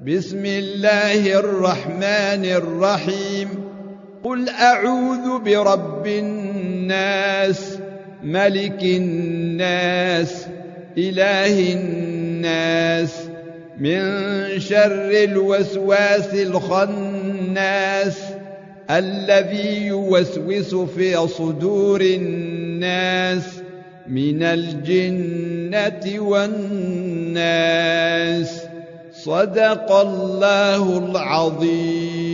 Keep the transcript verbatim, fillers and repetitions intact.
بسم الله الرحمن الرحيم قل أعوذ برب الناس ملك الناس إله الناس من شر الوسواس الخناس الذي يوسوس في صدور الناس من الجنة والناس. صدق الله العظيم.